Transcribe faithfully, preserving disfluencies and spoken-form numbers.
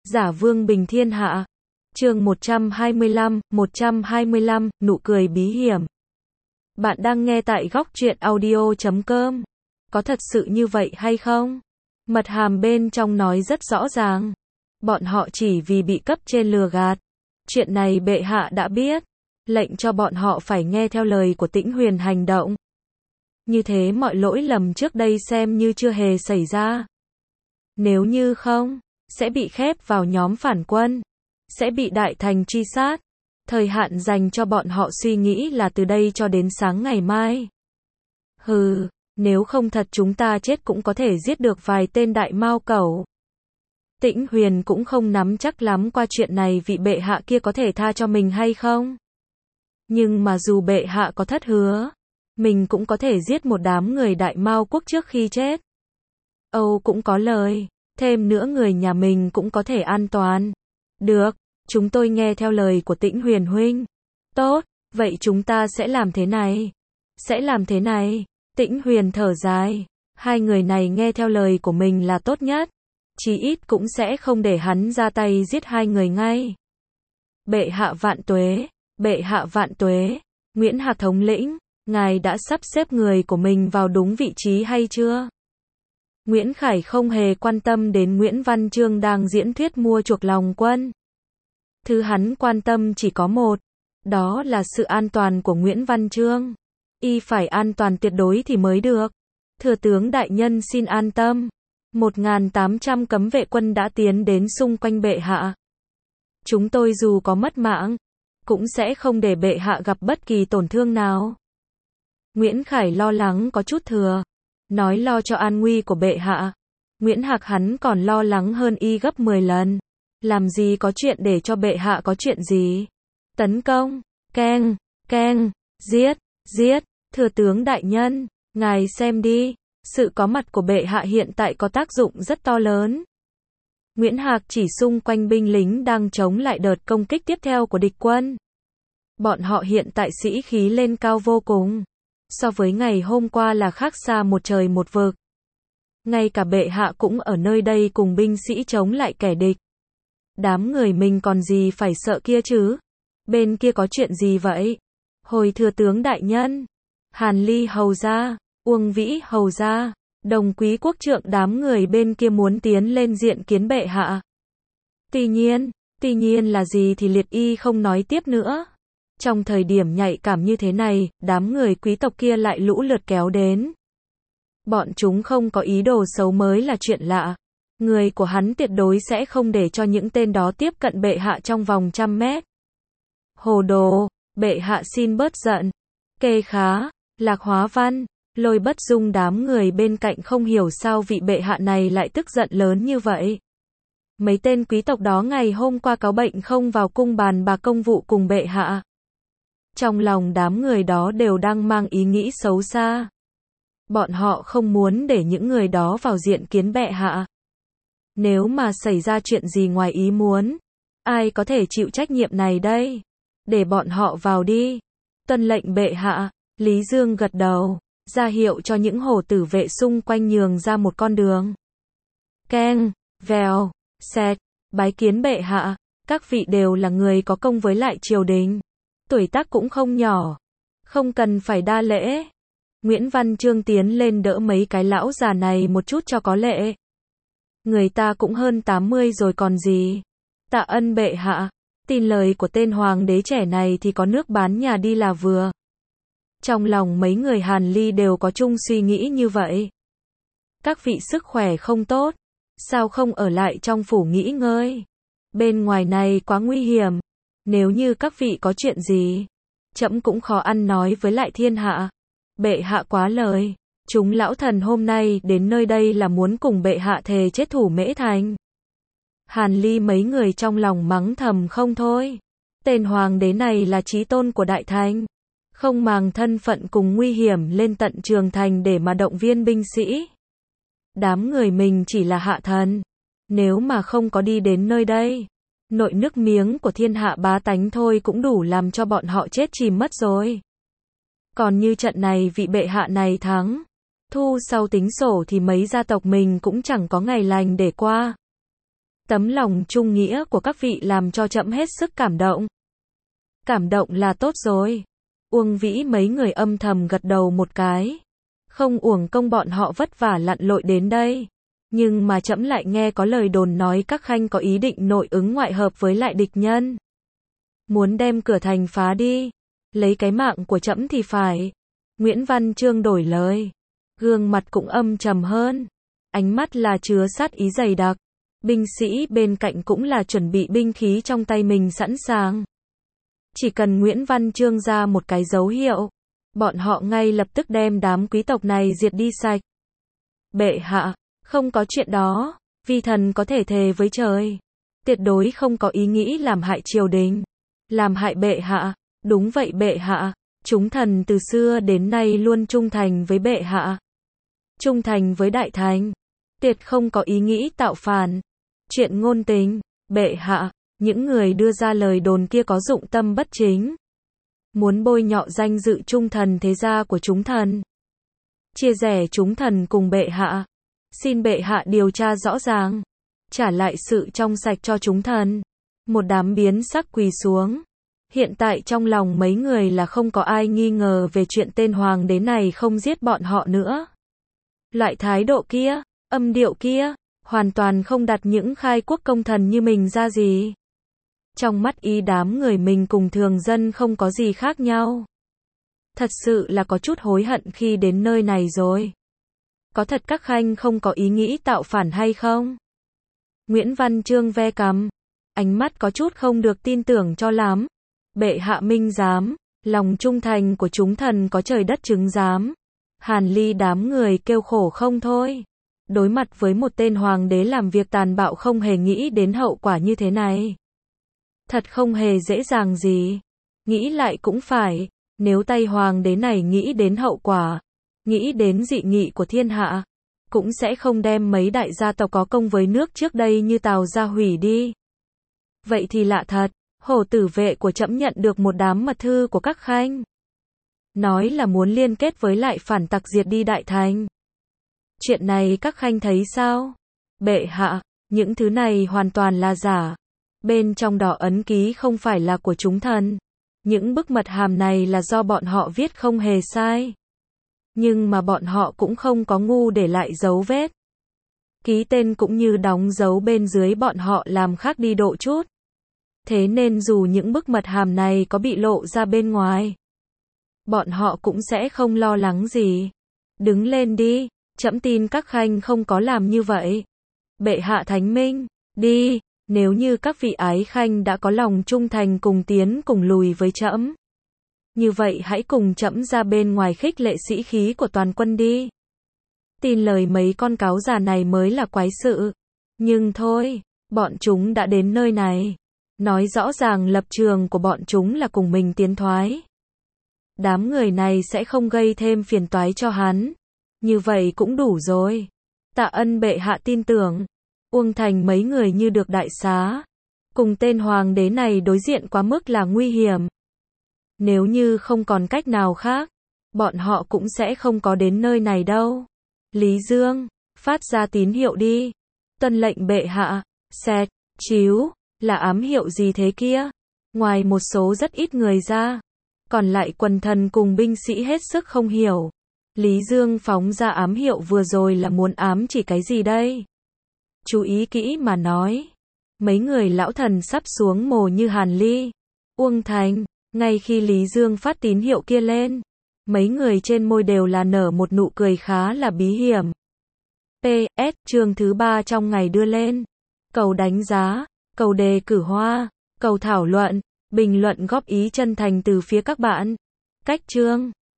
Giả vương bình thiên hạ. Chương một trăm hai mươi lăm, một trăm hai mươi lăm, nụ cười bí hiểm. Bạn đang nghe tại góc truyện audio chấm com. Có thật sự như vậy hay không? Mật hàm bên trong nói rất rõ ràng. Bọn họ chỉ vì bị cấp trên lừa gạt. Chuyện này bệ hạ đã biết. Lệnh cho bọn họ phải nghe theo lời của Tĩnh Huyền hành động. Như thế mọi lỗi lầm trước đây xem như chưa hề xảy ra. Nếu như không, sẽ bị khép vào nhóm phản quân. Sẽ bị đại thành truy sát. Thời hạn dành cho bọn họ suy nghĩ là từ đây cho đến sáng ngày mai. Hừ, nếu không thật chúng ta chết cũng có thể giết được vài tên đại mao cẩu. Tĩnh Huyền cũng không nắm chắc lắm qua chuyện này vị bệ hạ kia có thể tha cho mình hay không. Nhưng mà dù bệ hạ có thất hứa, mình cũng có thể giết một đám người đại mao quốc trước khi chết. Âu cũng có lời, thêm nữa người nhà mình cũng có thể an toàn. Được, chúng tôi nghe theo lời của Tĩnh Huyền huynh. Tốt, vậy chúng ta sẽ làm thế này. Sẽ làm thế này. Tĩnh Huyền thở dài. Hai người này nghe theo lời của mình là tốt nhất. Chí ít cũng sẽ không để hắn ra tay giết hai người ngay. Bệ hạ vạn tuế, bệ hạ vạn tuế. Nguyễn Hạc thống lĩnh, ngài đã sắp xếp người của mình vào đúng vị trí hay chưa? Nguyễn Khải không hề quan tâm đến Nguyễn Văn Chương đang diễn thuyết mua chuộc lòng quân. Thứ hắn quan tâm chỉ có một, đó là sự an toàn của Nguyễn Văn Chương. Y phải an toàn tuyệt đối thì mới được. Thừa tướng đại nhân xin an tâm. một nghìn tám trăm cấm vệ quân đã tiến đến xung quanh bệ hạ. Chúng tôi dù có mất mạng, cũng sẽ không để bệ hạ gặp bất kỳ tổn thương nào. Nguyễn Khải lo lắng có chút thừa. Nói lo cho an nguy của bệ hạ. Nguyễn Hạc hắn còn lo lắng hơn y gấp mười lần. Làm gì có chuyện để cho bệ hạ có chuyện gì. Tấn công, keng, keng, giết, giết, thừa tướng đại nhân, ngài xem đi. Sự có mặt của bệ hạ hiện tại có tác dụng rất to lớn. Nguyễn Hạc chỉ xung quanh binh lính đang chống lại đợt công kích tiếp theo của địch quân. Bọn họ hiện tại sĩ khí lên cao vô cùng. So với ngày hôm qua là khác xa một trời một vực. Ngay cả bệ hạ cũng ở nơi đây cùng binh sĩ chống lại kẻ địch. Đám người mình còn gì phải sợ kia chứ? Bên kia có chuyện gì vậy? Hồi thừa tướng đại nhân, Hàn Ly hầu gia, Uông Vĩ hầu gia, Đồng Quý quốc trượng đám người bên kia muốn tiến lên diện kiến bệ hạ. Tuy nhiên, tuy nhiên là gì thì Liệt Y không nói tiếp nữa. Trong thời điểm nhạy cảm như thế này, đám người quý tộc kia lại lũ lượt kéo đến. Bọn chúng không có ý đồ xấu mới là chuyện lạ. Người của hắn tuyệt đối sẽ không để cho những tên đó tiếp cận bệ hạ trong vòng trăm mét. Hồ đồ, bệ hạ xin bớt giận. Kê Khá, Lạc Hóa Văn, Lôi Bất Dung đám người bên cạnh không hiểu sao vị bệ hạ này lại tức giận lớn như vậy. Mấy tên quý tộc đó ngày hôm qua cáo bệnh không vào cung bàn bạc công vụ cùng bệ hạ. Trong lòng đám người đó đều đang mang ý nghĩ xấu xa. Bọn họ không muốn để những người đó vào diện kiến bệ hạ. Nếu mà xảy ra chuyện gì ngoài ý muốn, ai có thể chịu trách nhiệm này đây? Để bọn họ vào đi. Tuân lệnh bệ hạ. Lý Dương gật đầu, ra hiệu cho những hổ tử vệ xung quanh nhường ra một con đường. Keng, vèo, xẹt, bái kiến bệ hạ. Các vị đều là người có công với lại triều đình. Tuổi tác cũng không nhỏ. Không cần phải đa lễ. Nguyễn Văn Chương tiến lên đỡ mấy cái lão già này một chút cho có lệ. Người ta cũng hơn tám mươi rồi còn gì. Tạ ân bệ hạ. Tin lời của tên hoàng đế trẻ này thì có nước bán nhà đi là vừa. Trong lòng mấy người Hàn Ly đều có chung suy nghĩ như vậy. Các vị sức khỏe không tốt. Sao không ở lại trong phủ nghỉ ngơi? Bên ngoài này quá nguy hiểm. Nếu như các vị có chuyện gì, trẫm cũng khó ăn nói với lại thiên hạ. Bệ hạ quá lời. Chúng lão thần hôm nay đến nơi đây là muốn cùng bệ hạ thề chết thủ Mễ Thành. Hàn Ly mấy người trong lòng mắng thầm không thôi. Tên hoàng đế này là chí tôn của đại thành. Không màng thân phận cùng nguy hiểm lên tận trường thành để mà động viên binh sĩ. Đám người mình chỉ là hạ thần. Nếu mà không có đi đến nơi đây, nội nước miếng của thiên hạ bá tánh thôi cũng đủ làm cho bọn họ chết chìm mất rồi. Còn như trận này vị bệ hạ này thắng, thu sau tính sổ thì mấy gia tộc mình cũng chẳng có ngày lành để qua. Tấm lòng trung nghĩa của các vị làm cho trẫm hết sức cảm động. Cảm động là tốt rồi. Uông Vĩ mấy người âm thầm gật đầu một cái. Không uổng công bọn họ vất vả lặn lội đến đây. Nhưng mà trẫm lại nghe có lời đồn nói các khanh có ý định nội ứng ngoại hợp với lại địch nhân. Muốn đem cửa thành phá đi. Lấy cái mạng của trẫm thì phải. Nguyễn Văn Chương đổi lời. Gương mặt cũng âm trầm hơn. Ánh mắt là chứa sát ý dày đặc. Binh sĩ bên cạnh cũng là chuẩn bị binh khí trong tay mình sẵn sàng. Chỉ cần Nguyễn Văn Chương ra một cái dấu hiệu, bọn họ ngay lập tức đem đám quý tộc này diệt đi sạch. Bệ hạ, không có chuyện đó, vi thần có thể thề với trời. Tuyệt đối không có ý nghĩ làm hại triều đình. Làm hại bệ hạ, đúng vậy bệ hạ, chúng thần từ xưa đến nay luôn trung thành với bệ hạ. Trung thành với đại thành, tuyệt không có ý nghĩ tạo phản. Chuyện ngôn tình, bệ hạ, những người đưa ra lời đồn kia có dụng tâm bất chính. Muốn bôi nhọ danh dự trung thần thế gia của chúng thần. Chia rẽ chúng thần cùng bệ hạ. Xin bệ hạ điều tra rõ ràng. Trả lại sự trong sạch cho chúng thần. Một đám biến sắc quỳ xuống. Hiện tại trong lòng mấy người là không có ai nghi ngờ về chuyện tên hoàng đế này không giết bọn họ nữa. Loại thái độ kia, âm điệu kia, hoàn toàn không đặt những khai quốc công thần như mình ra gì. Trong mắt y đám người mình cùng thường dân không có gì khác nhau. Thật sự là có chút hối hận khi đến nơi này rồi. Có thật các khanh không có ý nghĩ tạo phản hay không? Nguyễn Văn Chương ve cằm, ánh mắt có chút không được tin tưởng cho lắm. Bệ hạ minh giám, lòng trung thành của chúng thần có trời đất chứng giám. Hàn Ly đám người kêu khổ không thôi. Đối mặt với một tên hoàng đế làm việc tàn bạo không hề nghĩ đến hậu quả như thế này. Thật không hề dễ dàng gì. Nghĩ lại cũng phải, nếu tay hoàng đế này nghĩ đến hậu quả, nghĩ đến dị nghị của thiên hạ, cũng sẽ không đem mấy đại gia tộc có công với nước trước đây như Tào gia hủy đi. Vậy thì lạ thật, hổ tử vệ của trẫm nhận được một đám mật thư của các khanh. Nói là muốn liên kết với lại phản tặc diệt đi đại thành. Chuyện này các khanh thấy sao? Bệ hạ, những thứ này hoàn toàn là giả. Bên trong đó ấn ký không phải là của chúng thần. Những bức mật hàm này là do bọn họ viết không hề sai. Nhưng mà bọn họ cũng không có ngu để lại dấu vết. Ký tên cũng như đóng dấu bên dưới bọn họ làm khác đi độ chút. Thế nên dù những bức mật hàm này có bị lộ ra bên ngoài, bọn họ cũng sẽ không lo lắng gì. Đứng lên đi, trẫm tin các khanh không có làm như vậy. Bệ hạ thánh minh, đi, nếu như các vị ái khanh đã có lòng trung thành cùng tiến cùng lùi với trẫm. Như vậy hãy cùng trẫm ra bên ngoài khích lệ sĩ khí của toàn quân đi. Tin lời mấy con cáo già này mới là quái sự. Nhưng thôi, bọn chúng đã đến nơi này. Nói rõ ràng lập trường của bọn chúng là cùng mình tiến thoái. Đám người này sẽ không gây thêm phiền toái cho hắn. Như vậy cũng đủ rồi. Tạ ân bệ hạ tin tưởng. Uông Thành mấy người như được đại xá. Cùng tên hoàng đế này đối diện quá mức là nguy hiểm. Nếu như không còn cách nào khác, bọn họ cũng sẽ không có đến nơi này đâu. Lý Dương, phát ra tín hiệu đi. Tuân lệnh bệ hạ. Xẹt, chiếu, là ám hiệu gì thế kia? Ngoài một số rất ít người ra, còn lại quần thần cùng binh sĩ hết sức không hiểu. Lý Dương phóng ra ám hiệu vừa rồi là muốn ám chỉ cái gì đây? Chú ý kỹ mà nói. Mấy người lão thần sắp xuống mồ như Hàn Ly, Uông Thành, ngay khi Lý Dương phát tín hiệu kia lên, mấy người trên môi đều là nở một nụ cười khá là bí hiểm. pê ét chương thứ ba trong ngày đưa lên. Cầu đánh giá, cầu đề cử hoa, cầu thảo luận, bình luận góp ý chân thành từ phía các bạn. Cách chương